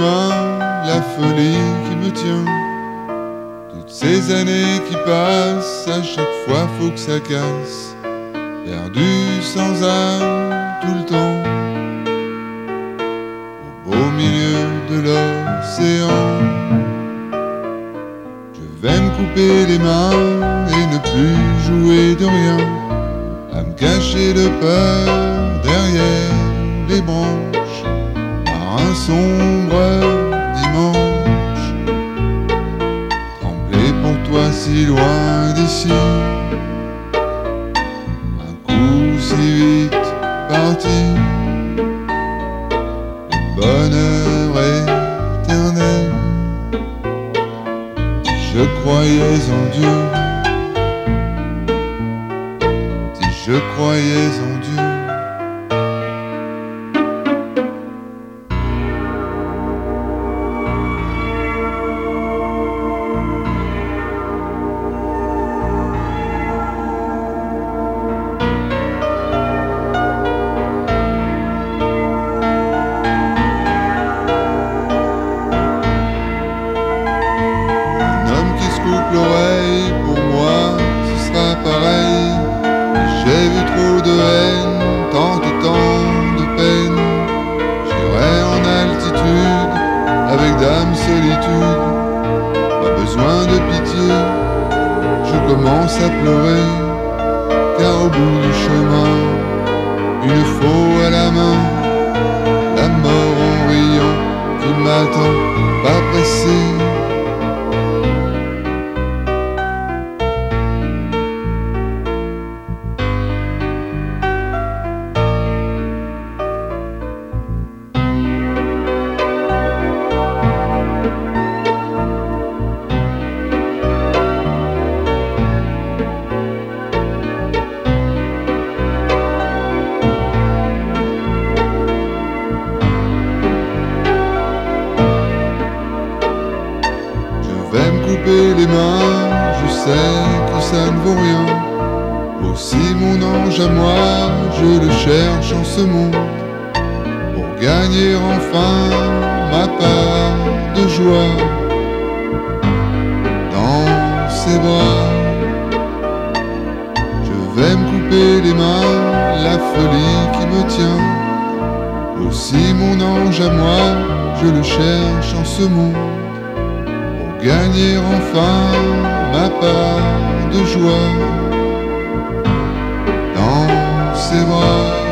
mains la folie qui me tient. Toutes ces années qui passent, à chaque fois faut que ça casse. Perdu sans âme tout le temps, au beau milieu de l'océan. Je vais me couper les mains et ne plus jouer de rien, à me cacher de peur derrière les branches, par un sombre dimanche. Trembler pour toi si loin d'ici, un coup si vite parti, le bonheur éternel. Si je croyais en Dieu, si je croyais en Dieu. L'oreille, pour moi ce sera pareil. J'ai vu trop de haine, tant et tant de peine. J'irai en altitude, avec dame solitude. Pas besoin de pitié, je commence à pleurer. Car au bout du chemin, une faux à la main, la mort en riant qui m'attend, pas pressé. Les mains, je sais que ça ne vaut rien. Aussi mon ange à moi, je le cherche en ce monde, pour gagner enfin ma part de joie dans ses bras. Je vais me couper les mains, la folie qui me tient. Aussi mon ange à moi, je le cherche en ce monde, gagner enfin ma part de joie dans ses bras.